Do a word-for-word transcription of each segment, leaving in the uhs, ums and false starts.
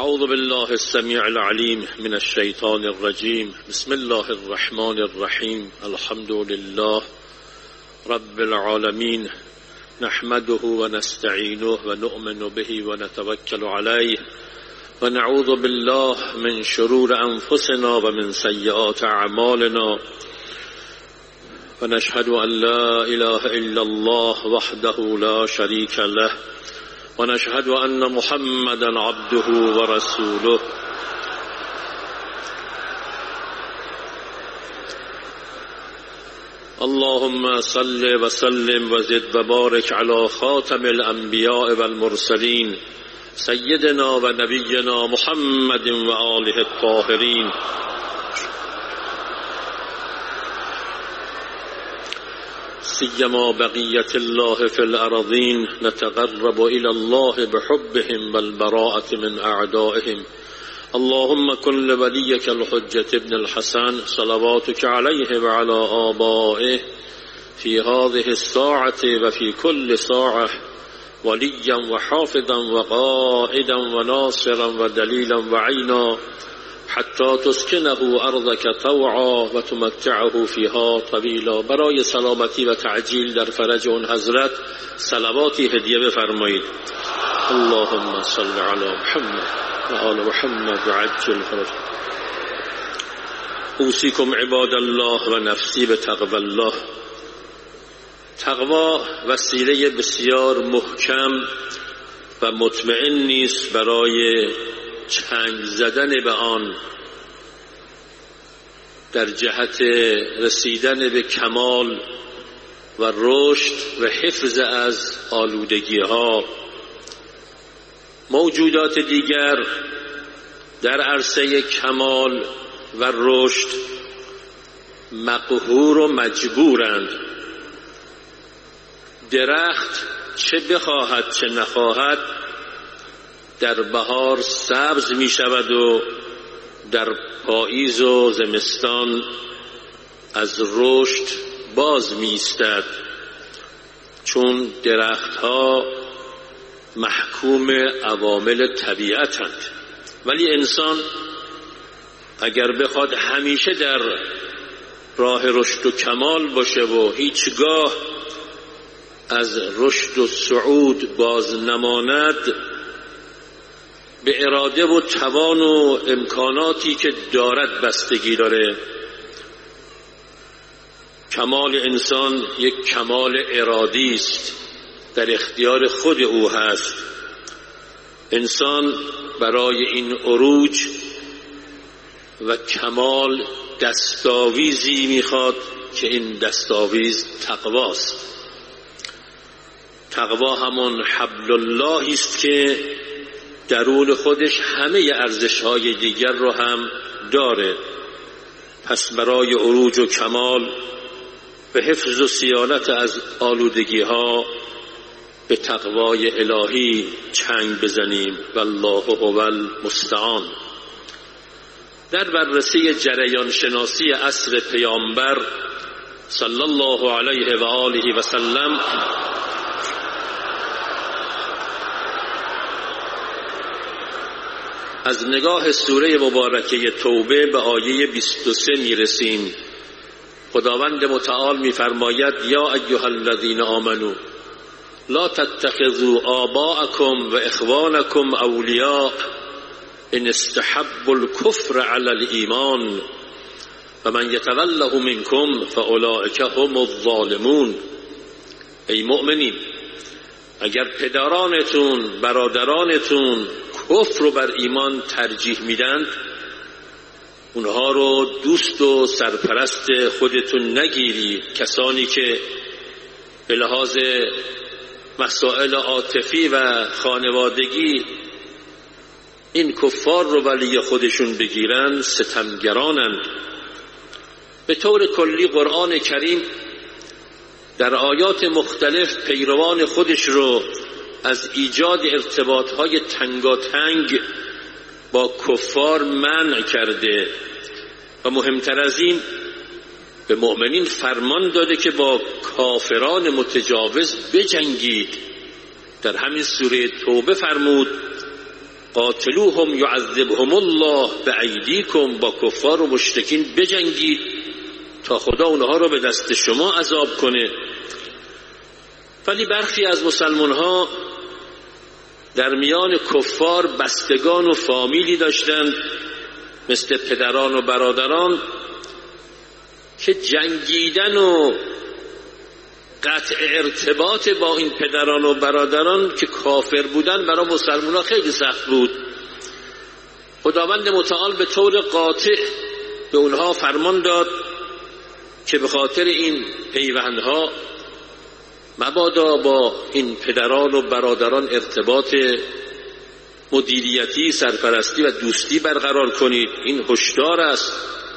اعوذ بالله السميع العليم من الشيطان الرجيم. بسم الله الرحمن الرحيم. الحمد لله رب العالمين، نحمده ونستعينه ونؤمن به ونتوكل عليه ونعوذ بالله من شرور أنفسنا ومن سيئات أعمالنا، ونشهد أن لا إله إلا الله وحده لا شريك له، ونشهد أن محمدا عبده ورسوله. اللهم صل وسلم وزد وبارك على خاتم الأنبياء والمرسلين سيدنا ونبينا محمد وآله الطاهرين. سيما بقية الله في الأرضين، نتقرب إلى الله بحبهم والبراءة من أعدائهم. اللهم كن لوليك الحجة ابن الحسن صلواتك عليه وعلى آبائه في هذه الساعة وفي كل ساعة وليا وحافظا وقائدا وناصرا ودليلا وعينا، حتی تسکنه ارضک طوعا و تمتعه فیها طویلا. برای سلامتی و تعجیل در فرج اون حضرت صلواتی هدیه بفرمایید. اللهم صل علی محمد و آل محمد و عجل فرج. اوصیکم عباد الله و نفسی بتقوی الله. تقوا وسیله بسیار محکم و مطمئن نیست برای چنگ زدن به آن در جهت رسیدن به کمال و رشد و حفظ از آلودگی ها. موجودات دیگر در عرصه کمال و رشد مقهور و مجبورند. درخت چه بخواهد چه نخواهد در بهار سبز می شود و در پاییز و زمستان از رشد باز می ایستد، چون درختها محکوم عوامل طبیعتند. ولی انسان اگر بخواد همیشه در راه رشد و کمال باشه و هیچگاه از رشد و صعود باز نماند، به اراده و توان و امکاناتی که دارد بستگی داره. کمال انسان یک کمال ارادی است، در اختیار خود او هست. انسان برای این عروج و کمال دستاویزی میخواد که این دستاویز تقواست. تقوا همون حبل الله است که درون خودش همه ارزش‌های دیگر رو هم داره. پس برای عروج و کمال و حفظ و صیانت از آلودگی‌ها به تقوای الهی چنگ بزنیم. والله هو المستعان. در بررسی جریان شناسی عصر پیامبر صلی الله علیه و آله و سلم از نگاه سوره مبارکه توبه به آیه بیست و سه میرسیم. خداوند متعال میفرماید: یا ایها الذین آمنوا لا تتخذوا آباءکم و اخوانکم اولیاء ان استحبوا الكفر علی الایمان و من یتوله منکم فاولئک هم الظالمون. ای مؤمنین، اگر پدرانتون، برادرانتون کفر رو بر ایمان ترجیح میدند، اونها رو دوست و سرپرست خودتون نگیری. کسانی که به لحاظ مسائل عاطفی و خانوادگی این کفار رو ولی خودشون بگیرن ستمگرانند. به طور کلی قرآن کریم در آیات مختلف پیروان خودش رو از ایجاد ارتباطهای تنگاتنگ با کفار منع کرده و مهمتر از این به مؤمنین فرمان داده که با کافران متجاوز بجنگید. در همین سوره توبه فرمود: قاتلوهم یعذبهم الله بأیدیکم، با کفار و مشرکین بجنگید تا خدا اونها رو به دست شما عذاب کنه. ولی برخی از مسلمان ها در میان کفار بستگان و فامیلی داشتند مثل پدران و برادران که جنگیدن و قطع ارتباط با این پدران و برادران که کافر بودن برای مسلمان ها خیلی سخت بود. خداوند متعال به طور قاطع به اونها فرمان داد که به خاطر این پیوندها مبادا با این پدران و برادران ارتباط مدیریتی، سرپرستی و دوستی برقرار کنید. این هشدار است.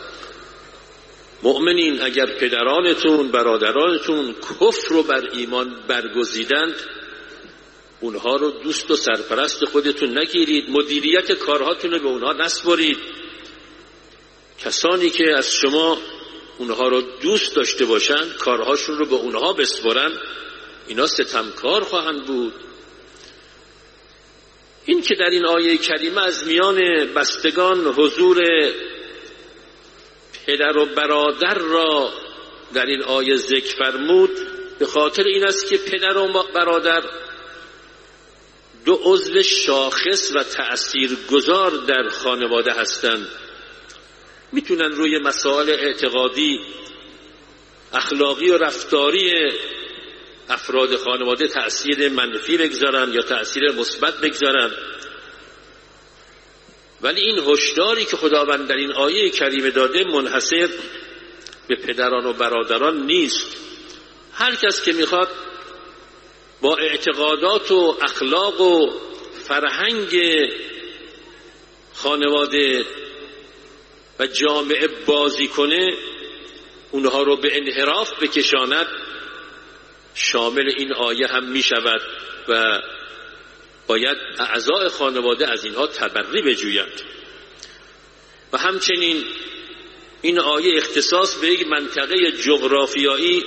مؤمنین اگر پدرانتون، برادرانتون کفر رو بر ایمان برگزیدند، اونها رو دوست و سرپرست خودتون نگیرید، مدیریت کارهاتون رو به اونها نسپارید. کسانی که از شما اونها رو دوست داشته باشند، کارهاشون رو به اونها بسپارن، اینا ستمکار خواهند بود. این که در این آیه کریمه از میان بستگان حضور پدر و برادر را در این آیه ذکر فرمود، به خاطر این است که پدر و برادر دو عضو شاخص و تأثیرگذار در خانواده هستند. میتونن روی مسائل اعتقادی، اخلاقی و رفتاری افراد خانواده تأثیر منفی بگذارن یا تأثیر مثبت بگذارن، ولی این هشداری که خداوند در این آیه کریمه داده منحصر به پدران و برادران نیست. هر کس که میخواد با اعتقادات و اخلاق و فرهنگ خانواده و جامعه بازی کنه، اونها رو به انحراف بکشاند، شامل این آیه هم می شود و باید اعضای خانواده از اینها تبری بجویند. و همچنین این آیه اختصاص به یک منطقه جغرافیایی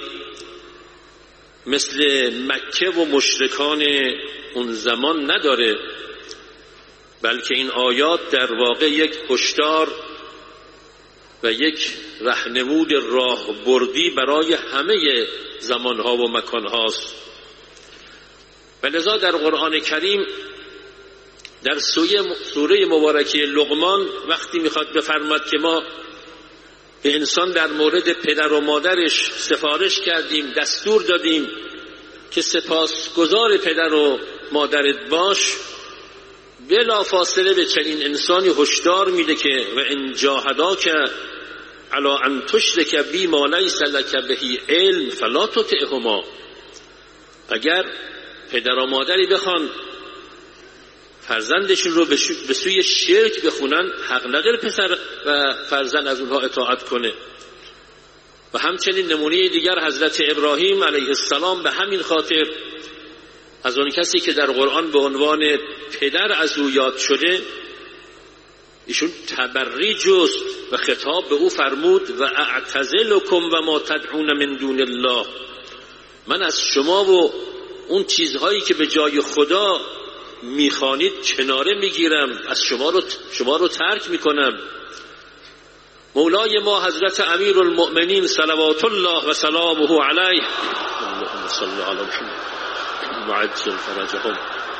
مثل مکه و مشرکان اون زمان نداره، بلکه این آیات در واقع یک هشدار و یک راهنمود راهبردی برای همه زمانها و مکانهاست. و لذا در قرآن کریم در سوره مبارکه لقمان وقتی میخواد بفرماد که ما به انسان در مورد پدر و مادرش سفارش کردیم، دستور دادیم که سپاسگزار پدر و مادرت باش، بلا فاصله به چنین انسانی هشدار میده که و ان جاهداک علی ان تشرک بی ما لیس لک به علم فلا تطعهما. اگر پدر و مادری بخوان فرزندشون رو به سوی شرک بخونن، حق نداره پسر و فرزند از اونها اطاعت کنه. و همچنین نمونه دیگر حضرت ابراهیم علیه السلام به همین خاطر از اون کسی که در قرآن به عنوان پدر از او یاد شده، ایشون تبری جست و خطاب به او فرمود و اعتزلکم و ما تدعون من دون الله، من از شما و اون چیزهایی که به جای خدا میخوانید کناره میگیرم، از شما رو شما رو ترک میکنم. مولای ما حضرت امیر المؤمنین صلوات الله و سلامه علیه، اللهم صل علی محمد وعجل فرجهم،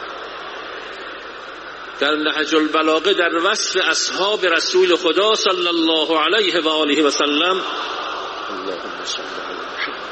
در نهج البلاغه در وصف اصحاب رسول خدا صلی الله علیه و آله و سلم، اللهم صل علی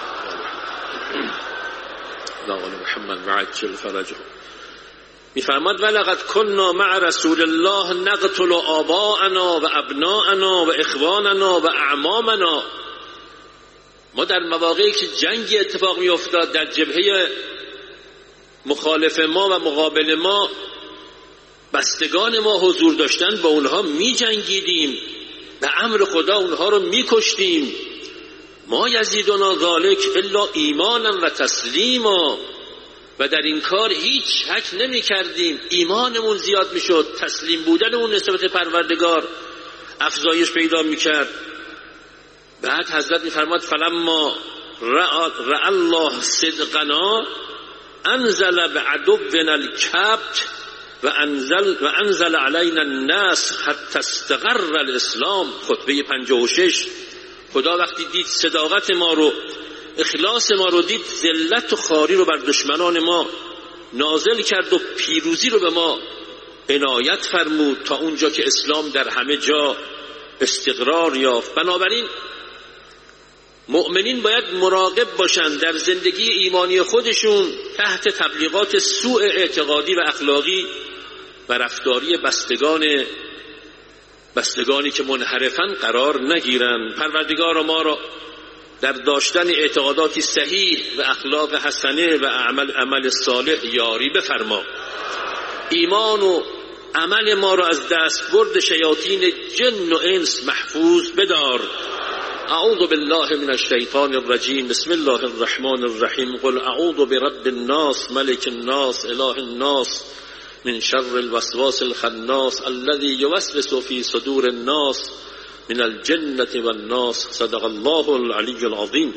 محمد و آل محمد وعجل فرجهم، میفرماد ولقد كنا مع رسول الله نقتل آباءنا و ابناءنا و اخواننا و اعمامنا. ما در مواقعی که جنگی اتفاق می افتاد در جبهه مخالف ما و مقابل ما، بستگان ما حضور داشتن، با اونها می جنگیدیم، به امر خدا اونها رو می کشتیم. ما یزیدنا ذالک الا ایمانا و تسلیما، و در این کار هیچ شک نمی کردیم، ایمانمون زیاد می شد، تسلیم بودنمون نسبت پروردگار افزایش پیدا می کرد. بعد حضرت می فرماد فلما رأى الله صدقنا انزل بعدونا الکبت و انزل و انزل علینا الناس حتی استقر الاسلام. خطبه پنجاه و شش. خدا وقتی دید صداقت ما رو، اخلاص ما رو دید، ذلت و خواری رو بر دشمنان ما نازل کرد و پیروزی رو به ما عنایت فرمود تا اونجا که اسلام در همه جا استقرار یافت. بنابراین مؤمنین باید مراقب باشند در زندگی ایمانی خودشون تحت تبلیغات سوء اعتقادی و اخلاقی و رفتاری بستگان بستگانی که منحرفن قرار نگیرند. پروردگار ما را در داشتن اعتقاداتی صحیح و اخلاق حسنه و عمل عمل صالح یاری بفرما. ایمان و عمل ما را از دستبرد شیاطین جن و انس محفوظ بدار. اعوذ بالله من الشیطان الرجیم. بسم الله الرحمن الرحیم. قل اعوذ برب الناس ملك الناس اله الناس من شر الوسواس الخناس الذي يوسوس في صدور الناس من الجنة والناس. صدق الله العلی العظیم.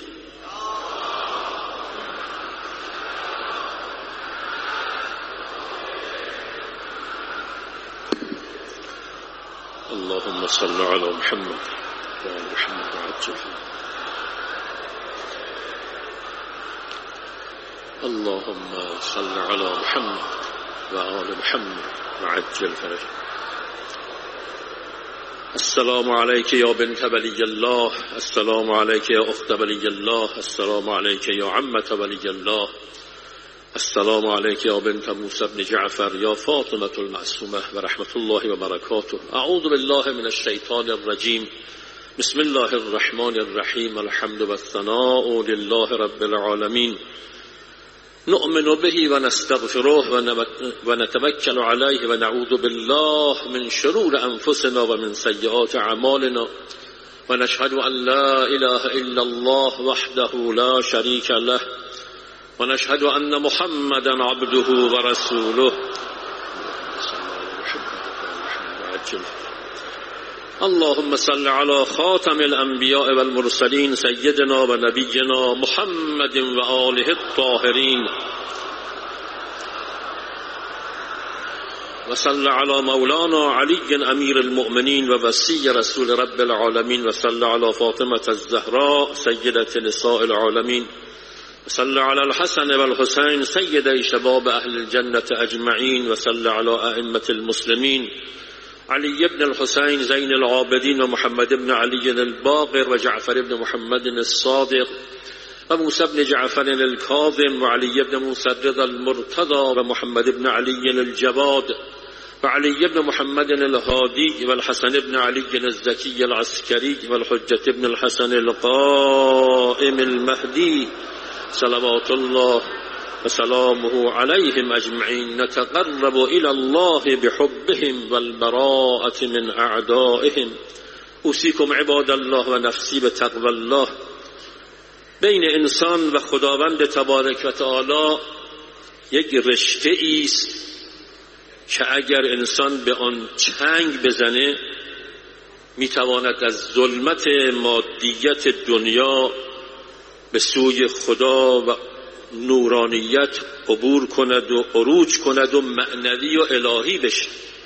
اللهم صل على محمد وعلى محمد وعجل. اللهم صل على محمد وعلى محمد وعجل فرجه. السلام عليك يا بنت ولي الله. السلام عليك يا أخت ولي الله. السلام عليك يا عمة ولي الله. السلام عليك يا بنت موسى بن جعفر يا فاطمة المعصومة ورحمة الله وبركاته. أعوذ بالله من الشيطان الرجيم. بسم الله الرحمن الرحيم. الحمد والثناء لله رب العالمين. نؤمن به ونستغفره ونتوكل عليه ونعوذ بالله من شرور أنفسنا ومن سيئات أعمالنا ونشهد أن لا إله إلا الله وحده لا شريك له ونشهد أن محمدا عبده ورسوله. اللهم صل على خاتم الأنبياء والمرسلين سيدنا ونبينا محمد وآله الطاهرين وصل على مولانا علي أمير المؤمنين ووصي رسول رب العالمين وصل على فاطمة الزهراء سيدة نساء العالمين وصل على الحسن والحسين سيدي شباب أهل الجنة أجمعين وصل على أئمة المسلمين علي بن الحسين زين العابدين ومحمد بن علي الباقر وجعفر بن محمد الصادق وموسى بن جعفر الكاظم وعلي بن موسى الرضا المرتضى ومحمد بن علي الجواد وعلي بن محمد الهادي والحسن بن علي الزكي العسكري والحجة بن الحسن القائم المهدي صلوات الله وسلامه عليهم أجمعين. نتقرب إلى الله بحبهم والبراءة من أعدائهم. أوصيكم عباد الله ونفسي بتقوى الله. بین انسان و خداوند تبارک و تعالی یک رشته ایست که اگر انسان به آن چنگ بزنه میتواند از ظلمت مادیت دنیا به سوی خدا و نورانیت عبور کند و عروج کند و معنوی و الهی بشه.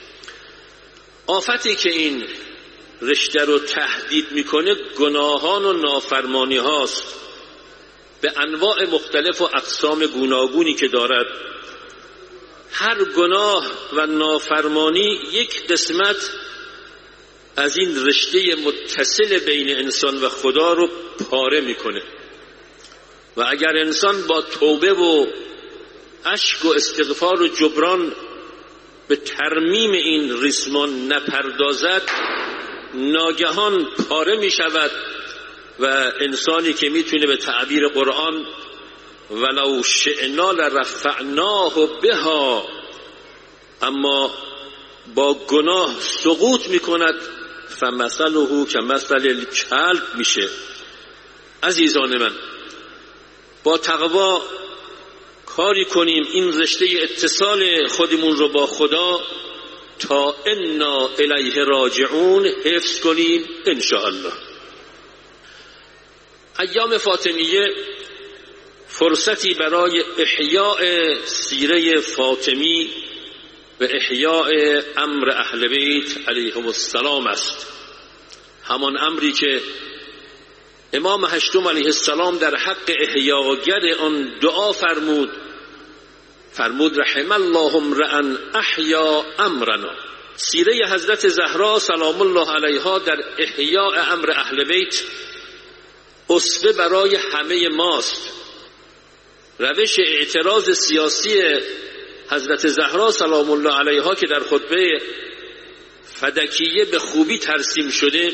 آفتی که این رشته رو تهدید میکنه گناهان و نافرمانی هاست به انواع مختلف و اقسام گوناگونی که دارد. هر گناه و نافرمانی یک قسمت از این رشته متصل بین انسان و خدا رو پاره میکنه و اگر انسان با توبه و اشک و استغفار و جبران به ترمیم این ریسمان نپردازد ناگهان پاره می شود و انسانی که میتونه به تعبیر قرآن ولو شئنا لرفعناه بها اما با گناه سقوط میکند فمثله کمثل الکلب میشه. عزیزان من با تقوا کاری کنیم این رشته اتصال خودمون رو با خدا تا انا الیه راجعون حفظ کنیم ان شاء الله. ایام فاطمیه فرصتی برای احیاء سیره فاطمی و احیاء امر اهل بیت علیهم السلام است. همان امری که امام هشتم علیه السلام در حق احیاگر آن دعا فرمود فرمود رحم الله امرأ احیا امرنا. سیره حضرت زهرا سلام الله علیها در احیاء امر اهل بیت اسوه برای همه ماست. روش اعتراض سیاسی حضرت زهرا سلام الله علیها که در خطبه فدکیه به خوبی ترسیم شده،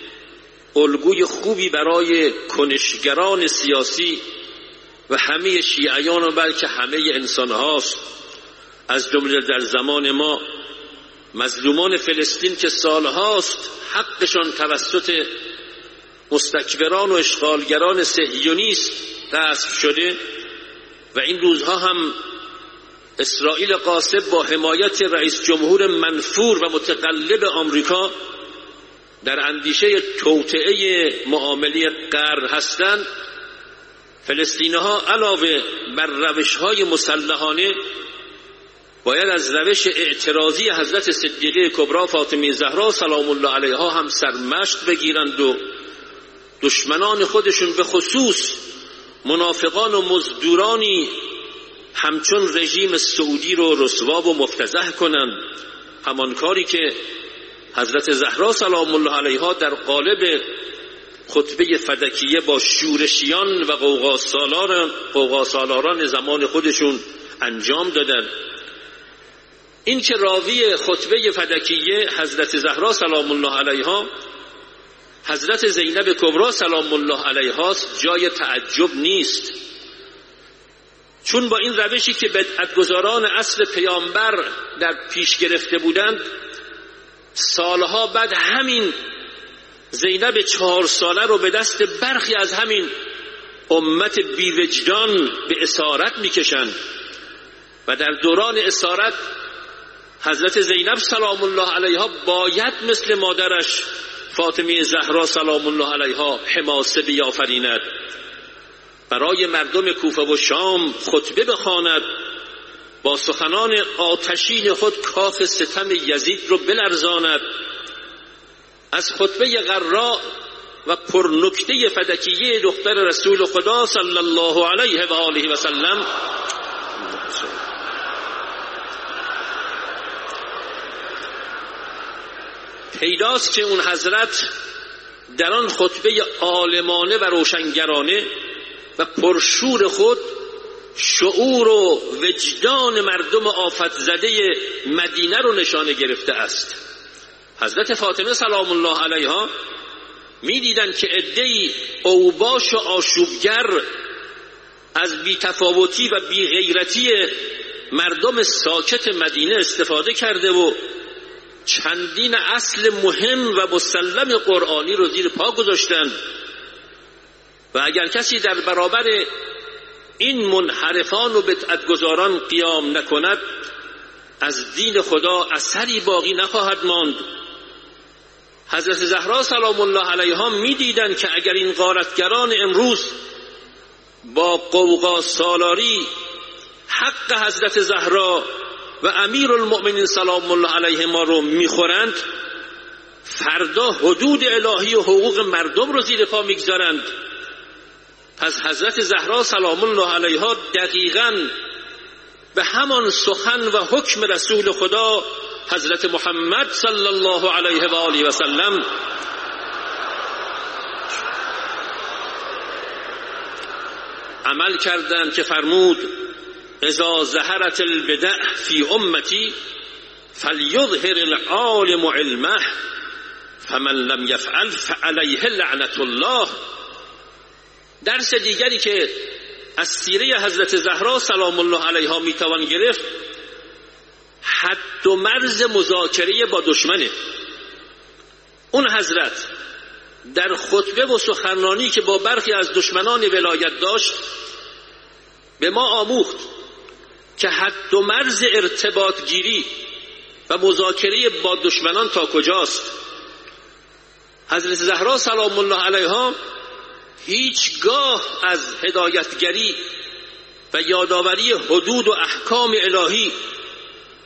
الگوی خوبی برای کنشگران سیاسی و همه شیعیان و بلکه همه انسان هاست، از جمله در زمان ما مظلومان فلسطین که سالهاست حقشان توسط مستکبران و اشغالگران صهیونیست غصب شده و این روزها هم اسرائیل غاصب با حمایت رئیس جمهور منفور و متقلب آمریکا در اندیشه توطئه معامله غرب هستند. فلسطینی‌ها علاوه بر روش‌های مسلحانه باید از روش اعتراضی حضرت صدیقه کبری فاطمه زهرا سلام الله علیها هم سرمشق بگیرند و دشمنان خودشون به خصوص منافقان و مزدورانی همچون رژیم سعودی رو رسوا و مفتضح کنند. همان کاری که حضرت زهرا سلام الله علیها در قالب خطبه فدکیه با شورشیان و غوغاسالاران غوغاسالاران زمان خودشون انجام دادند. این که راوی خطبه فدکیه حضرت زهرا سلام الله علیها حضرت زینب کبری سلام الله علیها جای تعجب نیست، چون با این روشی که بدعتگزاران اصل پیامبر در پیش گرفته بودند، سالها بعد همین زینب چهار ساله رو به دست برخی از همین امت بیوجدان به اسارت میکشند و در دوران اسارت حضرت زینب سلام الله علیها باید مثل مادرش فاطمه زهرا سلام الله علیها حماسه بیافریند، برای مردم کوفه و شام خطبه بخواند، با سخنان آتشین خود کاخ ستم یزید رو بلرزاند، از خطبه غراء و پرنکته فدکیه دختر رسول خدا صلی الله علیه و آله و سلم پیداست که اون حضرت در آن خطبه عالمانه و روشنگرانه و پرشور خود شعور و وجدان مردم آفت زده مدینه رو نشانه گرفته است. حضرت فاطمه سلام الله علیها می دیدن که عده‌ای اوباش و آشوبگر از بی‌تفاوتی و بی‌غیرتی مردم ساکت مدینه استفاده کرده و چندین اصل مهم و مسلم قرآنی رو زیر پا گذاشتند و اگر کسی در برابر این منحرفان و بدعتگزاران قیام نکند، از دین خدا اثری باقی نخواهد ماند. حضرت زهرا سلام الله علیها می دیدن که اگر این غارتگران امروز با قوقا سالاری حق حضرت زهرا و امیر المؤمنین سلام الله علیه ما رو میخورند، فردا حدود الهی و حقوق مردم رو زیر پا میگذارند. پس حضرت زهرا سلام الله علیها دقیقاً به همان سخن و حکم رسول خدا حضرت محمد صلی الله علیه و آله و سلم عمل کردند که فرمود اذا ظهرت البدع فی امتی فلیظهر العالم علمه فمن لم یفعل فعلیه لعنت الله. درس دیگری که از سیره حضرت زهرا سلام الله علیها میتوان گرفت حد و مرز مذاکره با دشمنه. اون حضرت در خطبه و سخنرانی که با برخی از دشمنان ولایت داشت به ما آموخت که حد و مرز ارتباط گیری و مذاکره با دشمنان تا کجاست. حضرت زهرا سلام الله علیها هیچگاه از هدایتگری و یادآوری حدود و احکام الهی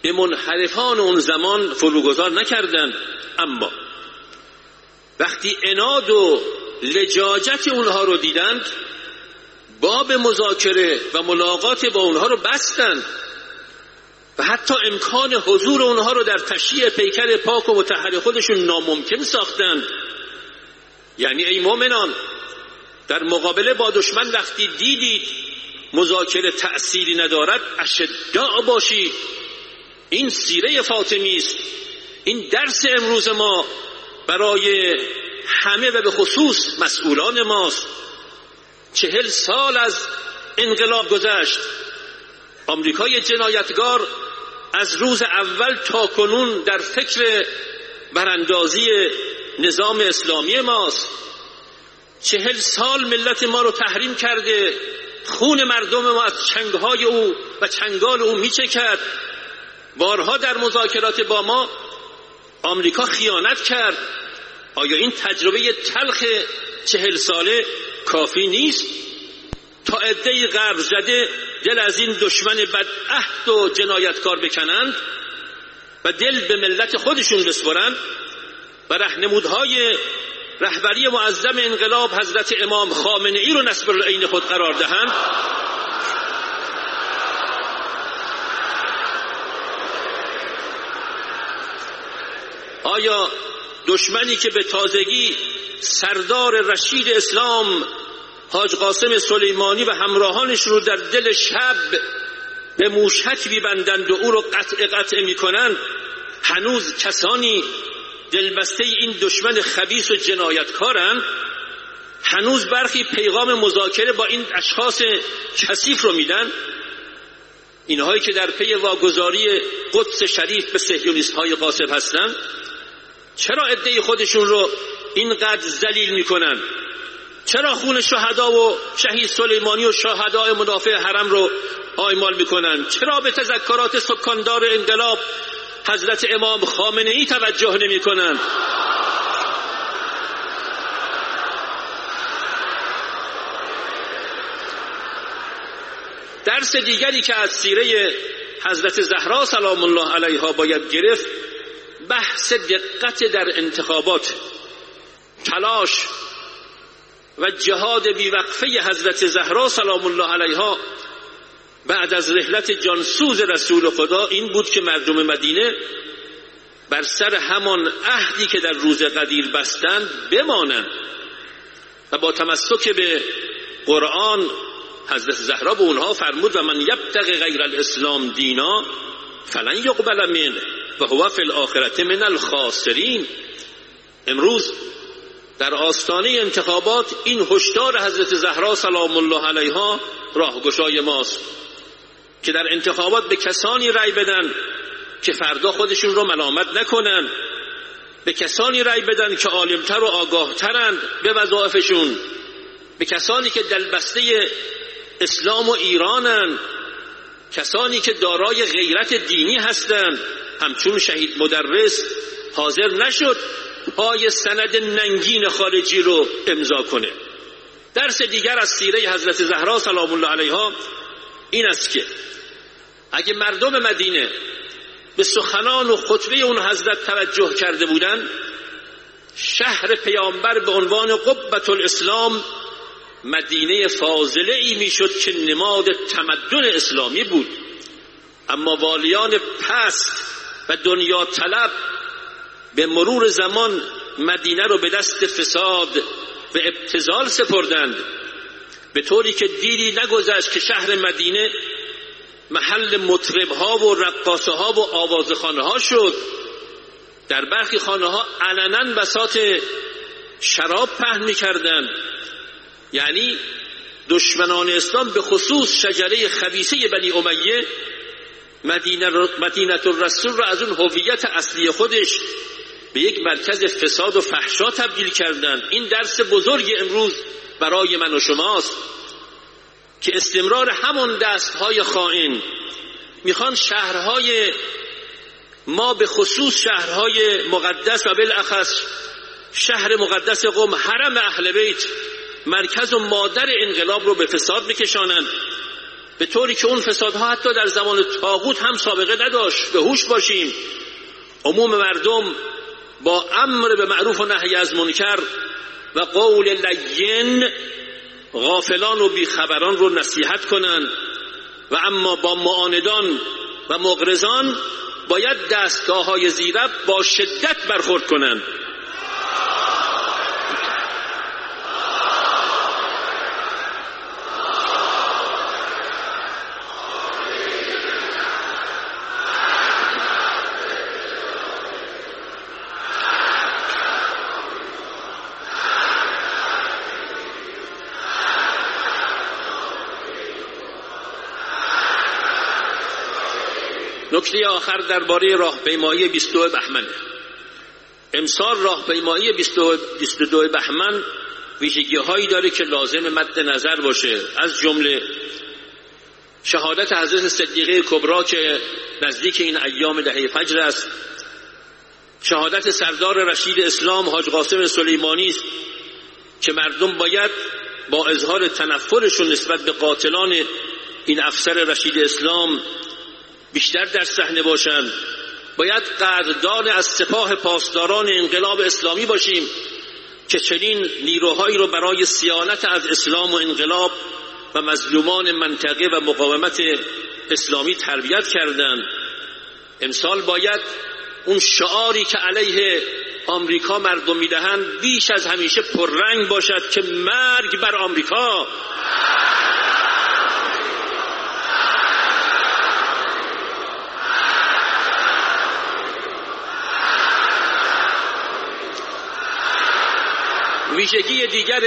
به منحرفان اون زمان فروگذار نکردند، اما وقتی عناد و لجاجت اونها رو دیدند باب مذاکره و ملاقات با اونها رو بستند و حتی امکان حضور اونها رو در تشییع پیکر پاک و مطهر خودشون ناممکن ساختند. یعنی ای مؤمنان، در مقابله با دشمن وقتی دیدید مذاکره تأثیری ندارد اشداء باشید. این سیره فاطمی است، این درس امروز ما برای همه و به خصوص مسئولان ماست. چهل سال از انقلاب گذشت، آمریکای جنایتگار از روز اول تا کنون در فکر براندازی نظام اسلامی ماست. چهل سال ملت ما رو تحریم کرده، خون مردم ما از چنگهای او و چنگال او میچکد. بارها در مذاکرات با ما آمریکا خیانت کرد. آیا این تجربه تلخ چهل ساله کافی نیست تا عده‌ای غرب زده دل از این دشمن بدعهد و جنایتکار بکنند و دل به ملت خودشون بسپرند و راهنمودهای رهبری معظم انقلاب حضرت امام خامنه ای رو نصب العین خود قرار دهند؟ آیا دشمنی که به تازگی سردار رشید اسلام حاج قاسم سلیمانی و همراهانش رو در دل شب به موشک می‌بندند و او رو قطع قطع می‌کنند، هنوز کسانی دلبسته این دشمن خبیث و جنایتکارند؟ هنوز برخی پیغام مذاکره با این اشخاص کثیف رو میدن؟ اینهایی که در پی واگذاری قدس شریف به صهیونیست‌های غاصب هستند؟ چرا عده خودشون رو اینقدر ذلیل میکنن؟ چرا خون شهدا و شهید سلیمانی و شهدای مدافع حرم رو پایمال میکنن؟ چرا به تذکرات سکاندار انقلاب حضرت امام خامنه ای توجه نمی کنند؟ درس دیگری که از سیره حضرت زهرا سلام الله علیها باید گرفت بحث دقت در انتخابات، تلاش و جهاد بیوقفه حضرت زهرا سلام الله علیها بعد از رحلت جانسوز رسول خدا این بود که مردم مدینه بر سر همان عهدی که در روز قدیر بستند بمانند و با تمسک به قرآن حضرت زهرا به اونها فرمود و من یبتغی غیر الاسلام دینا فلن یقبل منه و هو فی الاخرة من الخاسرین. امروز در آستانه انتخابات این هشدار حضرت زهرا سلام الله علیها راهگشای ماست که در انتخابات به کسانی رأی بدن که فردا خودشون رو ملامت نکنن، به کسانی رأی بدن که عالمتر و آگاهترند به وظایفشون، به کسانی که دلبسته اسلام و ایرانن، کسانی که دارای غیرت دینی هستند. همچون شهید مدرس حاضر نشد پای سند ننگین خارجی رو امضا کنه. درس دیگر از سیره حضرت زهرا سلام الله علیها این است که اگه مردم مدینه به سخنان و خطبه اون حضرت توجه کرده بودند، شهر پیامبر به عنوان قبة الاسلام مدینه فاضله ای میشد که نماد تمدن اسلامی بود. اما والیان پست و دنیا طلب به مرور زمان مدینه رو به دست فساد و ابتذال سپردند، به طوری که دیری نگذشت که شهر مدینه محل مطربها و رقاصها و آوازخانه‌ها شد. در برخی خانه‌ها علناً بساط شراب پهن می‌کردند. یعنی دشمنان اسلام به خصوص شجره خبیثه بنی امیه مدینه مدینه الرسول را از اون هویت اصلی خودش به یک مرکز فساد و فحشا تبدیل کردند. این درس بزرگ امروز برای من و شماست که استمرار همون دستهای خائن میخوان شهرهای ما به خصوص شهرهای مقدس و بالاخص شهر مقدس قم حرم اهل بیت مرکز و مادر انقلاب رو به فساد بکشانند به طوری که اون فسادها حتی در زمان طاغوت هم سابقه نداشت. به هوش باشیم. عموم مردم با امر به معروف و نهی از منکر و قول لین غافلان و بیخبران رو نصیحت کنند و اما با معاندان و مغرضان باید دستگاه‌های زیرب با شدت برخورد کنند. نکته آخر درباره راهپیمایی بیست و دو بهمن. امسال راهپیمایی بیست و دو بهمن ویژگی‌هایی داره که لازم مد نظر باشه، از جمله شهادت حضرت صدیقه کبری که نزدیک این ایام دهه فجر است، شهادت سردار رشید اسلام حاج قاسم سلیمانی است که مردم باید با اظهار تنفرشون نسبت به قاتلان این افسر رشید اسلام بیشتر در صحنه باشند. باید قدردان از سپاه پاسداران انقلاب اسلامی باشیم که چنین نیروهایی رو برای صیانت از اسلام و انقلاب و مظلومان منطقه و مقاومت اسلامی تربیت کردند. امسال باید اون شعاری که علیه آمریکا مردم میدهند بیش از همیشه پررنگ باشد که مرگ بر آمریکا. ویژگی دیگر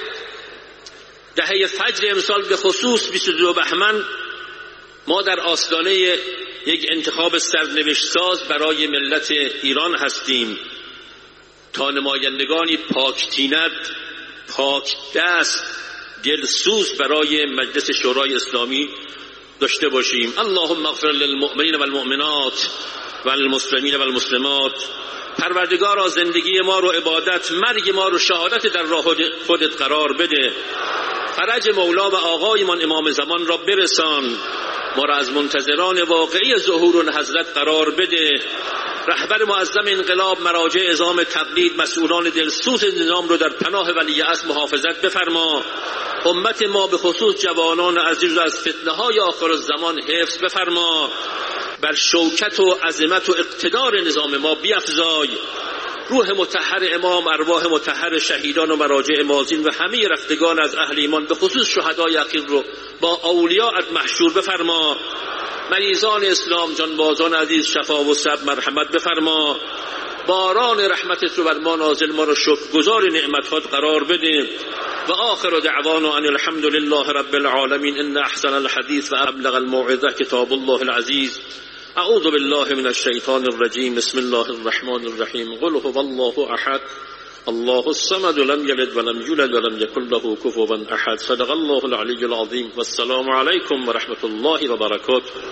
دهه فجر امسال به خصوص بیست و دو بهمن، ما در آستانه یک انتخاب سرنوشت ساز برای ملت ایران هستیم تا نمایندگانی پاک طینت، پاک دست، دلسوز برای مجلس شورای اسلامی داشته باشیم. اللهم اغفر للمؤمنین والمؤمنات والمسلمین والمسلمات. پروردگارا زندگی ما رو عبادت، مرگ ما رو شهادت در راه خودت قرار بده. فرج مولا و آقایمان امام زمان را برسان. ما را از منتظران واقعی ظهور حضرت قرار بده. رهبر معظم انقلاب، مراجع اعظام تقلید، مسئولان دلسوز نظام رو در پناه ولیعصر محافظت بفرما. امت ما به خصوص جوانان عزیز از فتنه‌های آخر الزمان حفظ بفرما. بر شوکت و عظمت و اقتدار نظام ما بیفزای. روح مطهر امام، ارواح مطهر شهیدان و مراجع ماضین و همه رفتگان از اهل ایمان به خصوص شهدای اخیر رو با اولیاءت محشور بفرما. مریضان اسلام جانبازان عزیز شفا و صبر مرحمت بفرما. باران رحمتت رو بر ما نازل، ما رو شکرگزار نعمتات قرار بده. و آخر دعوانا ان الحمد لله رب العالمین. ان احسن الحديث و ابلغ الموعظه کتاب الله العزیز. اعوذ بالله من الشیطان الرجیم. بسم الله الرحمن الرحیم. قل هو الله احد الله الصمد لم يلد ولم يولد ولم يكن له كفوا احد. صدق الله العلی العظیم. والسلام علیکم و رحمت الله و برکاته.